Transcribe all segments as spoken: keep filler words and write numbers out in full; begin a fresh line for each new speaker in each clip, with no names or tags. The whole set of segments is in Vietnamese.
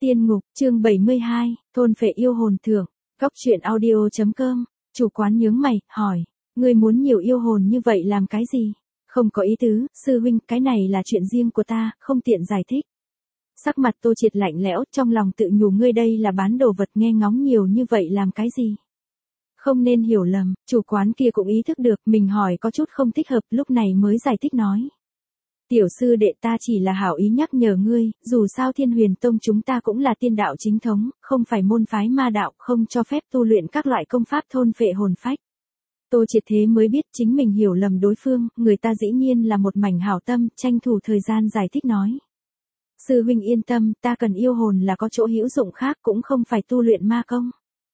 Tiên ngục, chương bảy mươi hai, thôn phệ yêu hồn thưởng, góc truyện audio chấm com, chủ quán nhướng mày, hỏi, ngươi muốn nhiều yêu hồn như vậy làm cái gì? Không có ý tứ, sư huynh, cái này là chuyện riêng của ta, không tiện giải thích. Sắc mặt Tô Triệt lạnh lẽo, trong lòng tự nhủ ngươi đây là bán đồ vật, nghe ngóng nhiều như vậy làm cái gì? Không nên hiểu lầm, chủ quán kia cũng ý thức được, mình hỏi có chút không thích hợp, lúc này mới giải thích nói. Tiểu sư đệ, ta chỉ là hảo ý nhắc nhở ngươi, dù sao Thiên Huyền Tông chúng ta cũng là tiên đạo chính thống, không phải môn phái ma đạo, không cho phép tu luyện các loại công pháp thôn phệ hồn phách. Tô Triệt thế mới biết chính mình hiểu lầm đối phương, người ta dĩ nhiên là một mảnh hảo tâm, tranh thủ thời gian giải thích nói. Sư huynh yên tâm, ta cần yêu hồn là có chỗ hữu dụng khác, cũng không phải tu luyện ma công.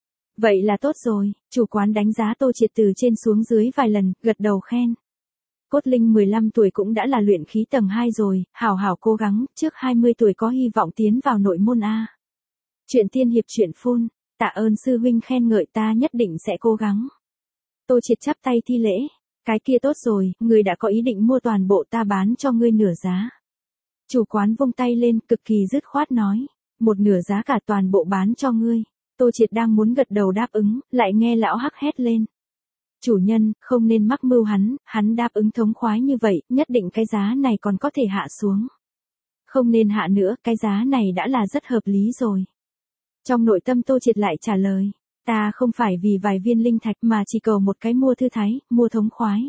Vậy là tốt rồi, chủ quán đánh giá Tô Triệt từ trên xuống dưới vài lần, gật đầu khen. Cốt Linh mười lăm tuổi cũng đã là luyện khí tầng hai rồi, hảo hảo cố gắng, trước hai mươi tuổi có hy vọng tiến vào nội môn A. Chuyện tiên hiệp chuyện phun, tạ ơn sư huynh khen ngợi, ta nhất định sẽ cố gắng. Tô Triệt chắp tay thi lễ, cái kia tốt rồi, người đã có ý định mua toàn bộ, ta bán cho ngươi nửa giá. Chủ quán vung tay lên, cực kỳ dứt khoát nói, một nửa giá cả toàn bộ bán cho ngươi. Tô Triệt đang muốn gật đầu đáp ứng, lại nghe lão hắc hét lên. Chủ nhân, không nên mắc mưu hắn, hắn đáp ứng thống khoái như vậy, nhất định cái giá này còn có thể hạ xuống. Không nên hạ nữa, cái giá này đã là rất hợp lý rồi. Trong nội tâm Tô Triệt lại trả lời, ta không phải vì vài viên linh thạch mà chỉ cầu một cái mua thư thái, mua thống khoái.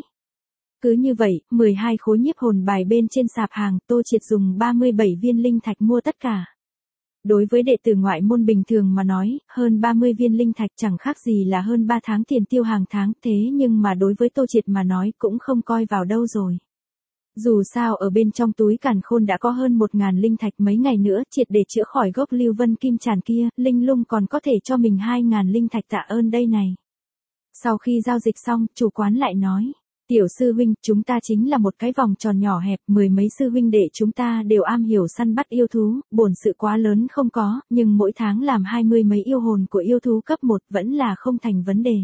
Cứ như vậy, mười hai khối nhiếp hồn bài bên trên sạp hàng, Tô Triệt dùng ba mươi bảy viên linh thạch mua tất cả. Đối với đệ tử ngoại môn bình thường mà nói, hơn ba mươi viên linh thạch chẳng khác gì là hơn ba tháng tiền tiêu hàng tháng, thế nhưng mà đối với Tô Triệt mà nói cũng không coi vào đâu rồi. Dù sao ở bên trong túi càn khôn đã có hơn một ngàn linh thạch, mấy ngày nữa triệt để chữa khỏi gốc lưu vân kim tràn kia, linh lung còn có thể cho mình hai ngàn linh thạch, tạ ơn đây này. Sau khi giao dịch xong, chủ quán lại nói. Tiểu sư huynh, chúng ta chính là một cái vòng tròn nhỏ hẹp, mười mấy sư huynh đệ chúng ta đều am hiểu săn bắt yêu thú, bổn sự quá lớn không có, nhưng mỗi tháng làm hai mươi mấy yêu hồn của yêu thú cấp một vẫn là không thành vấn đề.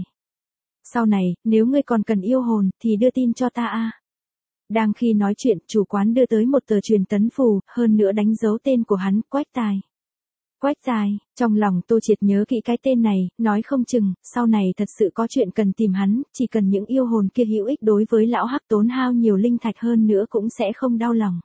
Sau này, nếu ngươi còn cần yêu hồn, thì đưa tin cho ta a. Đang khi nói chuyện, chủ quán đưa tới một tờ truyền tấn phù, hơn nữa đánh dấu tên của hắn, Quách Tài. Quách Tài, trong lòng Tô Triệt nhớ kỹ cái tên này, nói không chừng, sau này thật sự có chuyện cần tìm hắn, chỉ cần những yêu hồn kia hữu ích đối với lão hắc tốn hao nhiều linh thạch hơn nữa cũng sẽ không đau lòng.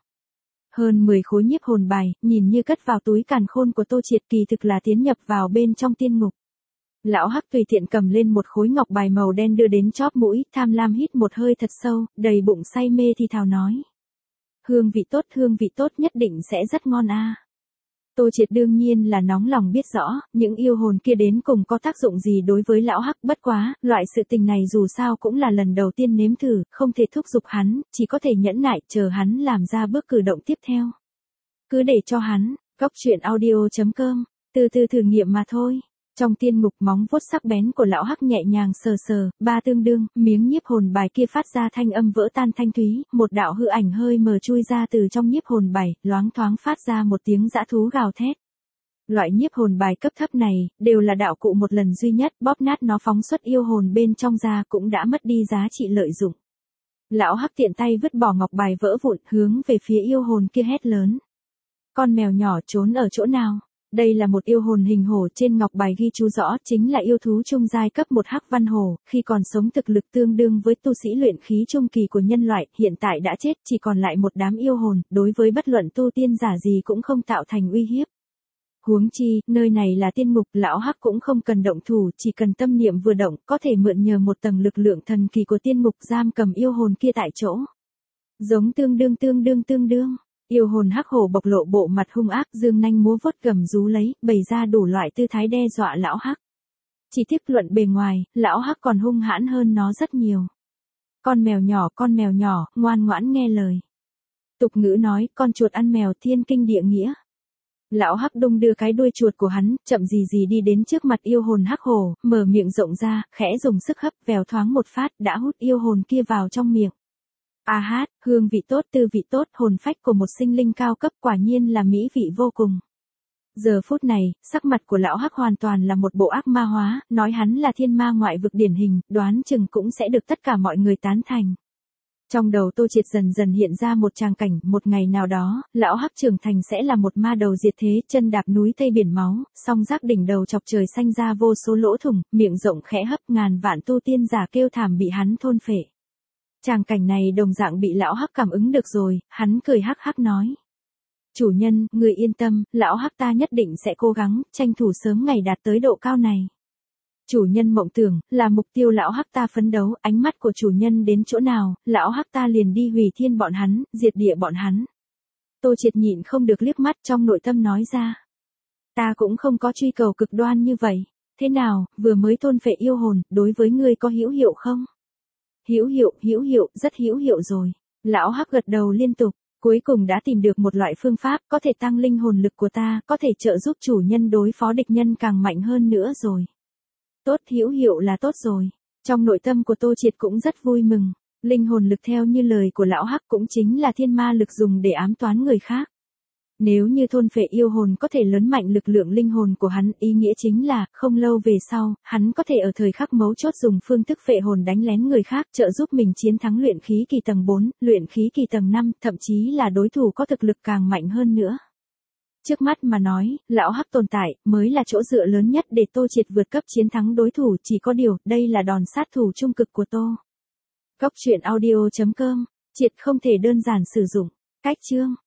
Hơn mười khối nhiếp hồn bài, nhìn như cất vào túi càn khôn của Tô Triệt, kỳ thực là tiến nhập vào bên trong tiên ngục. Lão hắc tùy tiện cầm lên một khối ngọc bài màu đen đưa đến chóp mũi, tham lam hít một hơi thật sâu, đầy bụng say mê thì thào nói. Hương vị tốt, hương vị tốt, nhất định sẽ rất ngon a. Tô Triệt đương nhiên là nóng lòng biết rõ, những yêu hồn kia đến cùng có tác dụng gì đối với lão hắc, bất quá, loại sự tình này dù sao cũng là lần đầu tiên nếm thử, không thể thúc giục hắn, chỉ có thể nhẫn nại, chờ hắn làm ra bước cử động tiếp theo. Cứ để cho hắn, góc truyện audio chấm com, từ từ thử nghiệm mà thôi. Trong tiên ngục, móng vuốt sắc bén của lão hắc nhẹ nhàng sờ sờ, ba tương đương, miếng nhiếp hồn bài kia phát ra thanh âm vỡ tan thanh thúy, một đạo hư ảnh hơi mờ chui ra từ trong nhiếp hồn bài, loáng thoáng phát ra một tiếng dã thú gào thét. Loại nhiếp hồn bài cấp thấp này, đều là đạo cụ một lần duy nhất, bóp nát nó phóng xuất yêu hồn bên trong ra cũng đã mất đi giá trị lợi dụng. Lão hắc tiện tay vứt bỏ ngọc bài vỡ vụn, hướng về phía yêu hồn kia hét lớn. Con mèo nhỏ trốn ở chỗ nào? Đây là một yêu hồn hình hổ, trên ngọc bài ghi chú rõ chính là yêu thú trung giai cấp một hắc văn hổ, khi còn sống thực lực tương đương với tu sĩ luyện khí trung kỳ của nhân loại, hiện tại đã chết, chỉ còn lại một đám yêu hồn, đối với bất luận tu tiên giả gì cũng không tạo thành uy hiếp. Huống chi, nơi này là tiên ngục, lão hắc cũng không cần động thủ, chỉ cần tâm niệm vừa động, có thể mượn nhờ một tầng lực lượng thần kỳ của tiên ngục giam cầm yêu hồn kia tại chỗ. Giống tương đương tương đương tương đương. Yêu hồn hắc hổ bộc lộ bộ mặt hung ác, dương nanh múa vuốt gầm rú lấy, bày ra đủ loại tư thái đe dọa lão hắc. Chỉ tiếp luận bề ngoài, lão hắc còn hung hãn hơn nó rất nhiều. Con mèo nhỏ, con mèo nhỏ, ngoan ngoãn nghe lời. Tục ngữ nói, con chuột ăn mèo, thiên kinh địa nghĩa. Lão hắc đung đưa cái đuôi chuột của hắn, chậm gì gì đi đến trước mặt yêu hồn hắc hổ, mở miệng rộng ra, khẽ dùng sức hấp, vèo thoáng một phát, đã hút yêu hồn kia vào trong miệng. A hát, hương vị tốt, tư vị tốt, hồn phách của một sinh linh cao cấp, quả nhiên là mỹ vị vô cùng. Giờ phút này, sắc mặt của lão hắc hoàn toàn là một bộ ác ma hóa, nói hắn là thiên ma ngoại vực điển hình, đoán chừng cũng sẽ được tất cả mọi người tán thành. Trong đầu Tô Triệt dần dần hiện ra một tràng cảnh, một ngày nào đó, lão hắc trưởng thành sẽ là một ma đầu diệt thế, chân đạp núi Tây biển máu, song giác đỉnh đầu chọc trời xanh ra vô số lỗ thủng, miệng rộng khẽ hấp, ngàn vạn tu tiên giả kêu thảm bị hắn thôn phệ. Tràng cảnh này đồng dạng bị lão hắc cảm ứng được rồi, hắn cười hắc hắc nói. Chủ nhân, người yên tâm, lão hắc ta nhất định sẽ cố gắng, tranh thủ sớm ngày đạt tới độ cao này. Chủ nhân mộng tưởng, là mục tiêu lão hắc ta phấn đấu, ánh mắt của chủ nhân đến chỗ nào, lão hắc ta liền đi hủy thiên bọn hắn, diệt địa bọn hắn. Tô Triệt nhịn không được liếc mắt trong nội tâm nói ra. Ta cũng không có truy cầu cực đoan như vậy. Thế nào, vừa mới thôn phệ yêu hồn, đối với ngươi có hữu hiệu không? Hữu hiệu, hữu hiệu, rất hữu hiệu rồi. Lão hắc gật đầu liên tục, cuối cùng đã tìm được một loại phương pháp có thể tăng linh hồn lực của ta, có thể trợ giúp chủ nhân đối phó địch nhân càng mạnh hơn nữa rồi. Tốt, hữu hiệu là tốt rồi. Trong nội tâm của Tô Triệt cũng rất vui mừng. Linh hồn lực theo như lời của lão hắc cũng chính là thiên ma lực dùng để ám toán người khác. Nếu như thôn phệ yêu hồn có thể lớn mạnh lực lượng linh hồn của hắn, ý nghĩa chính là, không lâu về sau, hắn có thể ở thời khắc mấu chốt dùng phương thức phệ hồn đánh lén người khác, trợ giúp mình chiến thắng luyện khí kỳ tầng bốn, luyện khí kỳ tầng năm, thậm chí là đối thủ có thực lực càng mạnh hơn nữa. Trước mắt mà nói, lão hắc tồn tại, mới là chỗ dựa lớn nhất để Tô Triệt vượt cấp chiến thắng đối thủ, chỉ có điều, đây là đòn sát thủ trung cực của Tô. Góc truyện audio chấm com, Triệt không thể đơn giản sử dụng. Cách chương